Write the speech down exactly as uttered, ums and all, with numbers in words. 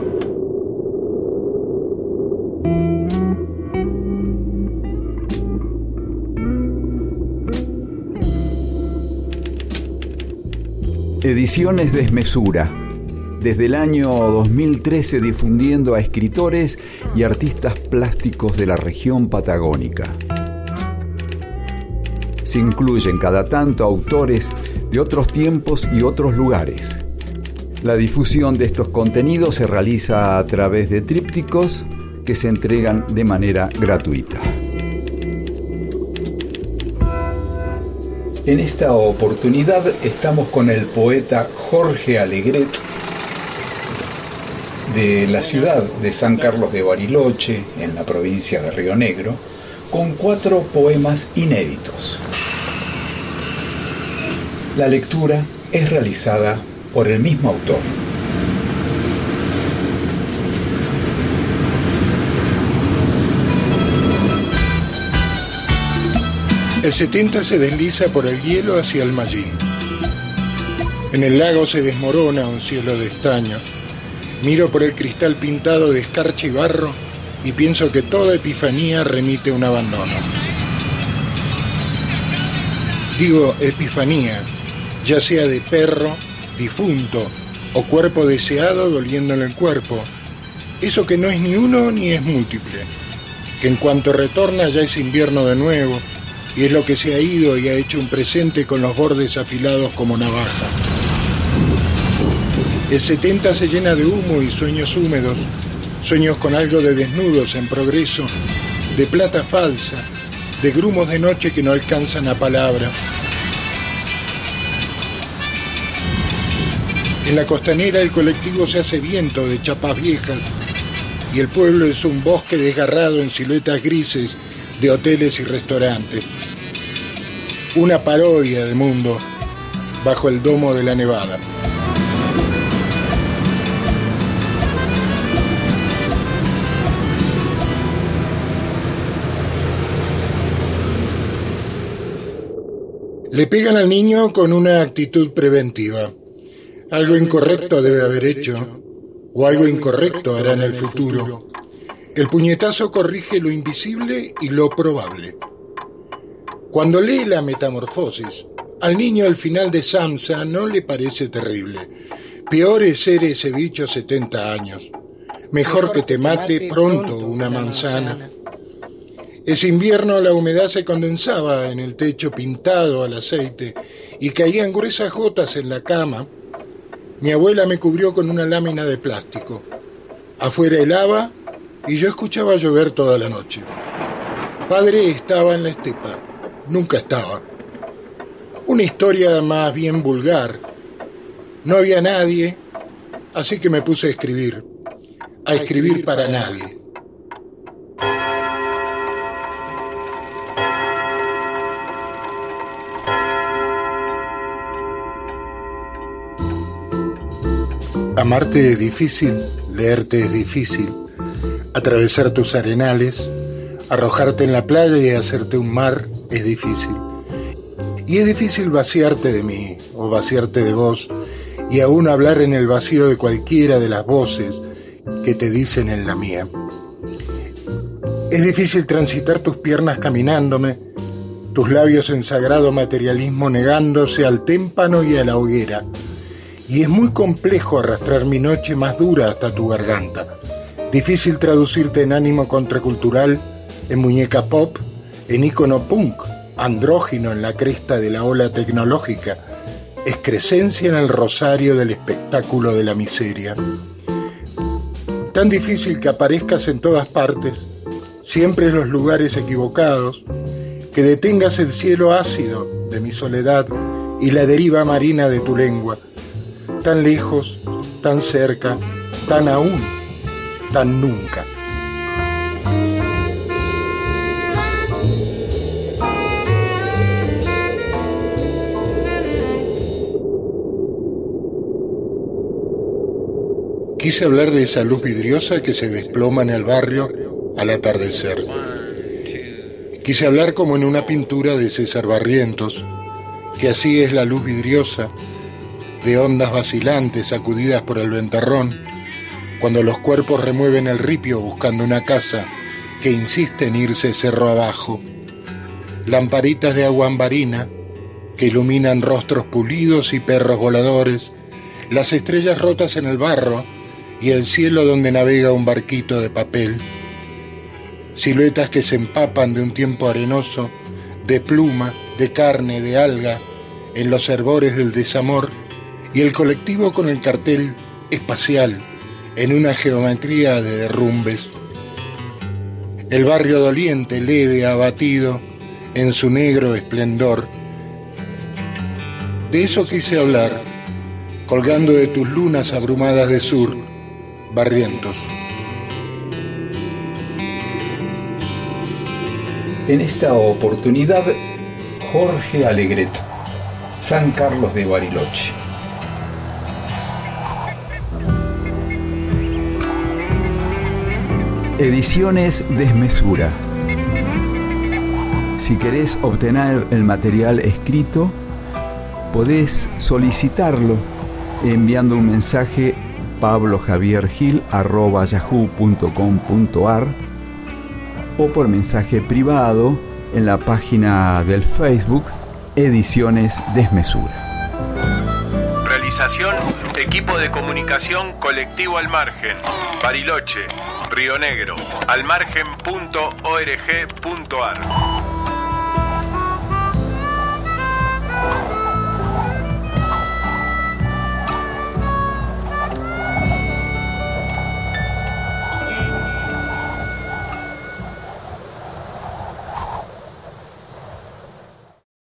Ediciones Desmesura, desde el año dos mil trece difundiendo a escritores y artistas plásticos de la región patagónica. Se incluyen cada tanto autores de otros tiempos y otros lugares. La difusión de estos contenidos se realiza a través de trípticos que se entregan de manera gratuita. En esta oportunidad estamos con el poeta Jorge Alegret de la ciudad de San Carlos de Bariloche, en la provincia de Río Negro, con cuatro poemas inéditos. La lectura es realizada por el mismo autor. El setenta se desliza por el hielo hacia el Mallín. En el lago se desmorona un cielo de estaño. Miro por el cristal pintado de escarcha y barro y pienso que toda epifanía remite a un abandono. Digo epifanía, ya sea de perro, difunto o cuerpo deseado doliendo en el cuerpo. Eso que no es ni uno ni es múltiple, que en cuanto retorna ya es invierno de nuevo, y es lo que se ha ido y ha hecho un presente con los bordes afilados como navaja. El setenta se llena de humo y sueños húmedos, sueños con algo de desnudos en progreso, de plata falsa, de grumos de noche que no alcanzan a palabra. En la costanera el colectivo se hace viento de chapas viejas y el pueblo es un bosque desgarrado en siluetas grises de hoteles y restaurantes. Una parodia de mundo bajo el domo de la nevada. Le pegan al niño con una actitud preventiva. Algo incorrecto debe haber hecho, o algo incorrecto hará en el futuro. El puñetazo corrige lo invisible y lo probable. Cuando lee La Metamorfosis, al niño el final de Samsa no le parece terrible. Peor es ser ese bicho setenta años. Mejor que te mate pronto una manzana. Ese invierno la humedad se condensaba en el techo pintado al aceite y caían gruesas gotas en la cama. Mi abuela me cubrió con una lámina de plástico. Afuera helaba y yo escuchaba llover toda la noche. Padre estaba en la estepa, nunca estaba. Una historia más bien vulgar. No había nadie, así que me puse a escribir. A escribir para nadie. Amarte es difícil, leerte es difícil, atravesar tus arenales, arrojarte en la playa y hacerte un mar es difícil. Y es difícil vaciarte de mí o vaciarte de vos y aún hablar en el vacío de cualquiera de las voces que te dicen en la mía. Es difícil transitar tus piernas caminándome, tus labios en sagrado materialismo negándose al témpano y a la hoguera. Y es muy complejo arrastrar mi noche más dura hasta tu garganta. Difícil traducirte en ánimo contracultural, en muñeca pop, en ícono punk, andrógino en la cresta de la ola tecnológica, excrescencia en el rosario del espectáculo de la miseria. Tan difícil que aparezcas en todas partes, siempre en los lugares equivocados, que detengas el cielo ácido de mi soledad y la deriva marina de tu lengua. Tan lejos, tan cerca, tan aún, tan nunca. Quise hablar de esa luz vidriosa que se desploma en el barrio al atardecer. Quise hablar como en una pintura de César Barrientos, que así es la luz vidriosa, de ondas vacilantes sacudidas por el ventarrón, cuando los cuerpos remueven el ripio buscando una casa que insiste en irse cerro abajo. Lamparitas de aguambarina que iluminan rostros pulidos y perros voladores, las estrellas rotas en el barro y el cielo donde navega un barquito de papel. Siluetas que se empapan de un tiempo arenoso, de pluma, de carne, de alga, en los hervores del desamor, y el colectivo con el cartel espacial en una geometría de derrumbes. El barrio doliente, leve, abatido, en su negro esplendor. De eso quise hablar, colgando de tus lunas abrumadas de sur, Barrientos. En esta oportunidad, Jorge Alegret, San Carlos de Bariloche. Ediciones Desmesura. Si querés obtener el material escrito, podés solicitarlo enviando un mensaje pablo javier gil arroba yahoo punto com punto ar o por mensaje privado en la página del Facebook Ediciones Desmesura. Realización, equipo de comunicación Colectivo Al Margen, Bariloche, Río Negro, almargen punto org punto ar.